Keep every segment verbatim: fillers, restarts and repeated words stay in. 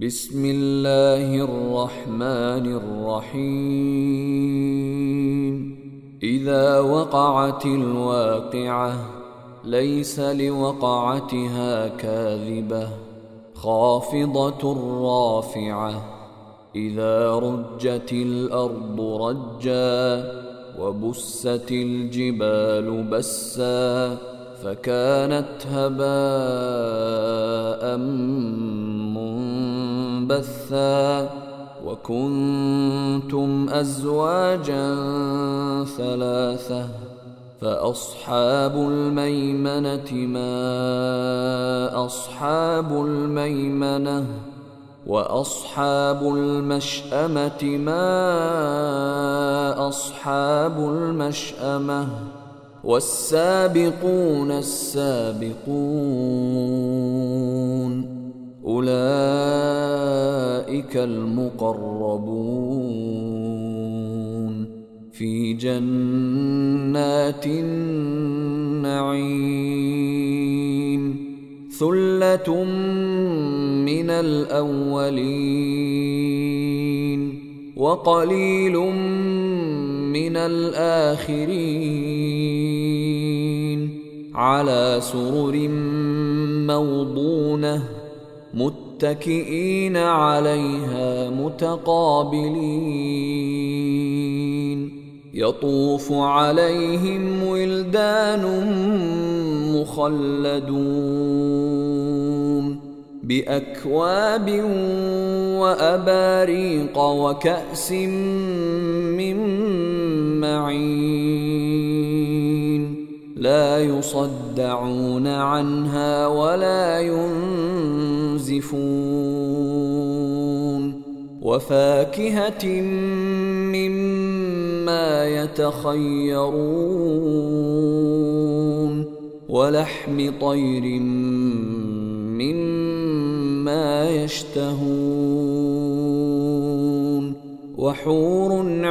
بسم الله الرحمن الرحيم إذا وقعت الواقعة ليس لوقعتها كاذبة خافضة رافعة إذا رجت الأرض رجا وبست الجبال بسا فكانت هباء منبثا وكنتم أزواجا ثلاثة فأصحاب الميمنة ما أصحاب الميمنة وأصحاب المشأمة ما أصحاب المشأمة والسابقون السابقون أولئك المقربون في جنات النعيم ثلة من الأولين وقليل من الآخرين على سرر موضونة متكئين عليها متقابلين يطوف عليهم ولدان مخلدون بأكواب وأباريق وكأس من معين لا يصدعون عنها ولا ينزفون وفاكهة مما يتخيرون ولحم طير مما يشتهون وحور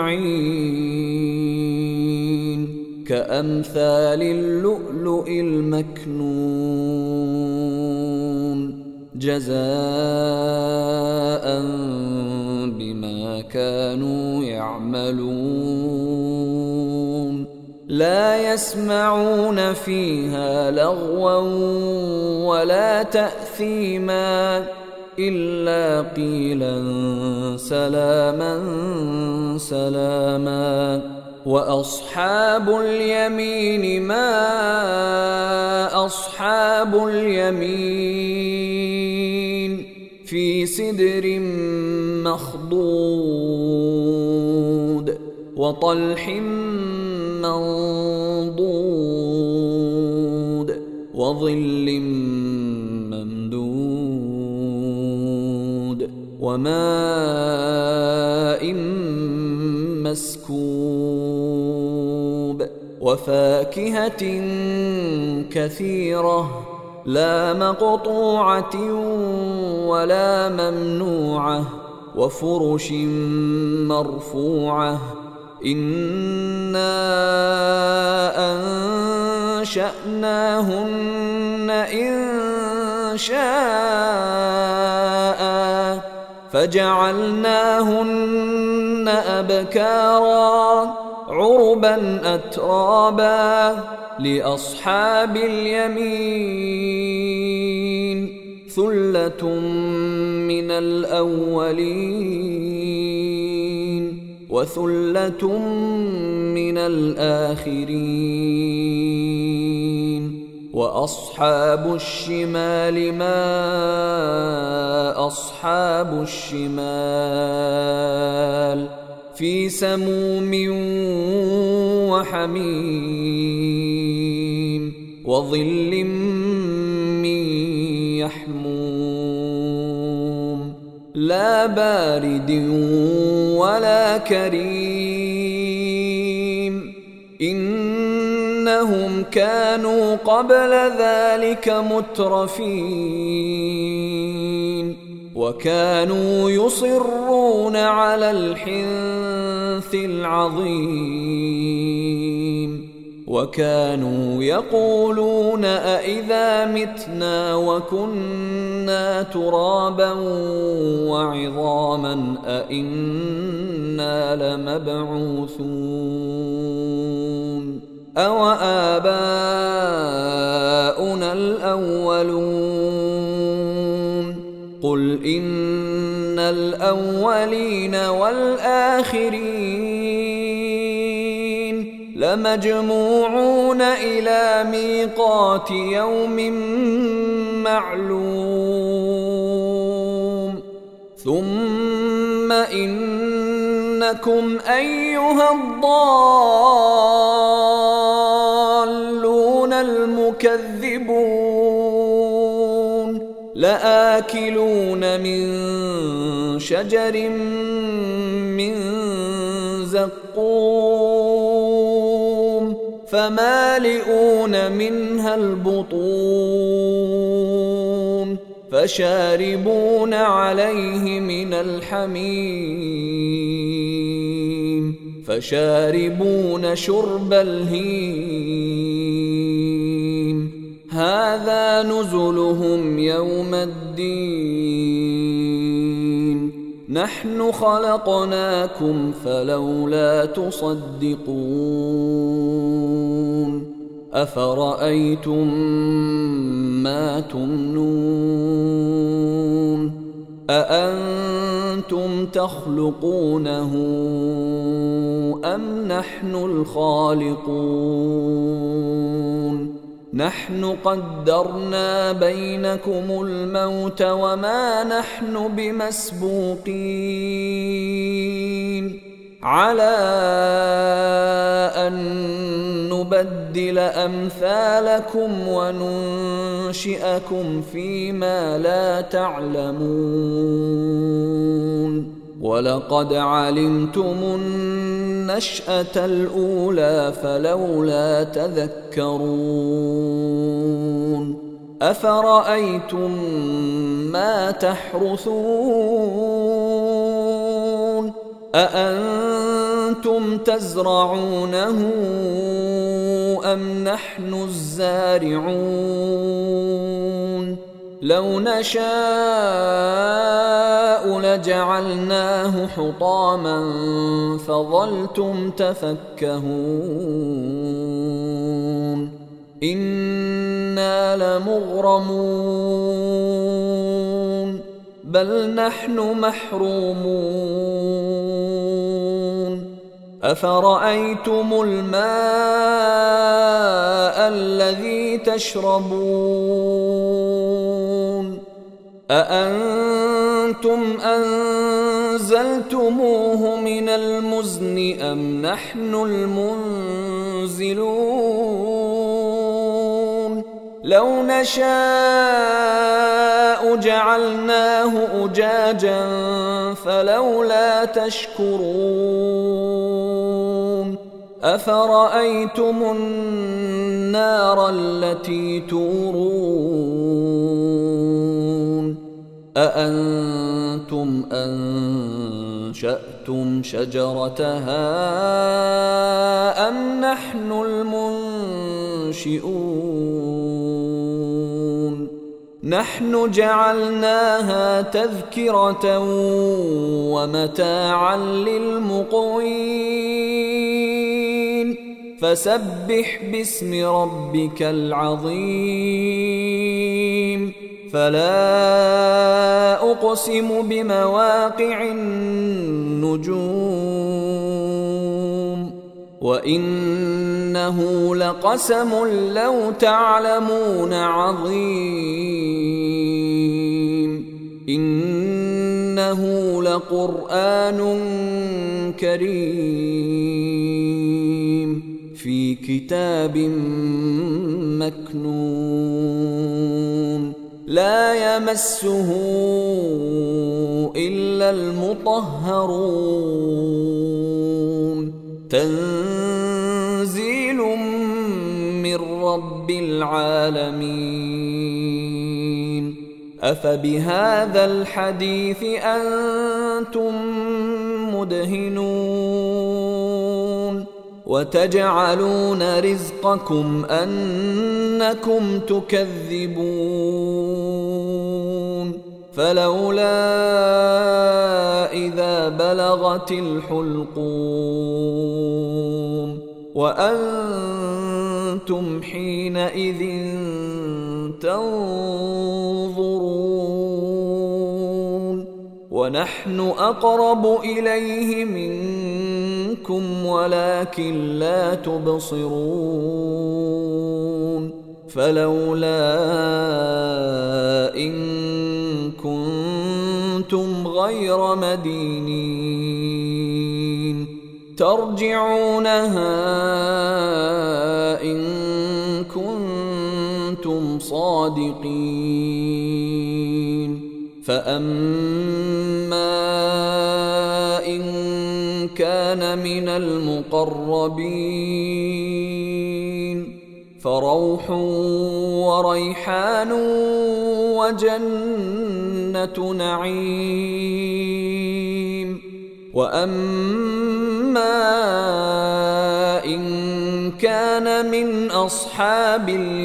عين كأمثال اللؤلؤ المكنون جزاء بما كانوا يعملون لا يسمعون فيها لغوا ولا تأثيما إلا قيلا سلاما سلاما وأصحاب اليمين ما أصحاب اليمين في سدر مخضود وطلح منضود وظل ممدود وماء مسكوب وفاكهة كثيرة لا مقطوعة ولا ممنوعة وفرش مرفوعة إنا أنشأناهن إن شاء فجعلناهن أبكارا عربا أترابا لأصحاب اليمين ثلة من الأولين وثلة من الآخرين وأصحاب الشمال ما أصحاب الشمال في سموم وحميم وظل من يحموم لا بارد ولا كريم إنهم كانوا قبل ذلك مترفين وكانوا يصرون على الحنث العظيم وكانوا يقولون أإذا متنا وكنا ترابا وعظاما أإنا لمبعوثون أو آباؤنا الأولون قل إن الأولين والآخرين لمجموعون إلى ميقات يوم معلوم ثم إنكم أيها الضالون المكذبون لآكلون من شجر من زقوم فمالئون منها البطون فشاربون عليه من الحميم فشاربون شرب الهيم هذا نزلهم يوم الدين نحن خلقناكم فلولا تصدقون أفرأيتم ما تمنون أأنتم تخلقونه أم نحن الخالقون نحن قدرنا بينكم الموت وما نحن بمسبوقين على أن نبدل أمثالكم وننشئكم فيما لا تعلمون ولقد علمتم النشأة الأولى فلولا تذكرون أفرأيتم ما تحرثون أأنتم تزرعونه أم نحن الزارعون لو نشاء لجعلناه حطاما فظلتم تفكهون إنا لمغرمون بل نحن محرومون أفرأيتم الماء الذي تشربون أأنتم أنزلتموه من المزن أم نحن المنزلون لو نشاء جعلناه أجاجا فلولا تشكرون أفرأيتم النار التي تورون أأنتم أنشأتم شجرتها أم نحن المنشئون نحن جعلناها تذكرة ومتاعا للمقوين فسبح باسم ربك العظيم فلا أقسم بمواقع النجوم وإنه لقسم لو تعلمون عظيم إنه لقرآن كريم في كتاب مكنون لا يمسه إلا المطهرون تنزيل من رب العالمين أفبهذا الحديث أنتم مدهنون وتجعلون رزقكم أنكم تكذبون فلولا إذا بلغت الحلقوم وأنتم حينئذ تنظرون ونحن أقرب إليه منكم ولكن لا تبصرون فلولا إن كنتم غير مدينين ترجعونها إن كنتم صادقين فأما إن كان من المقربين فروح وريحان وجنة نعيم وأما إن كان من أصحاب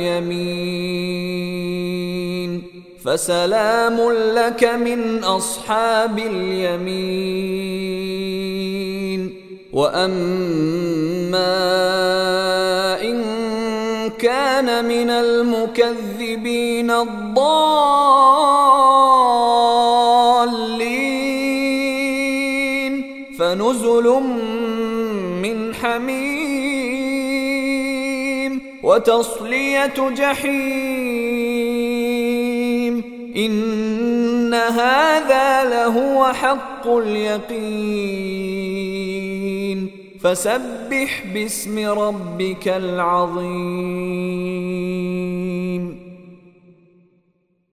اليمين فسلام لك من أصحاب اليمين وأما إن كان من المكذبين الضالين فنزل من حميم وتصلية جحيم إن هذا لهو حق اليقين فسبح باسم ربك العظيم.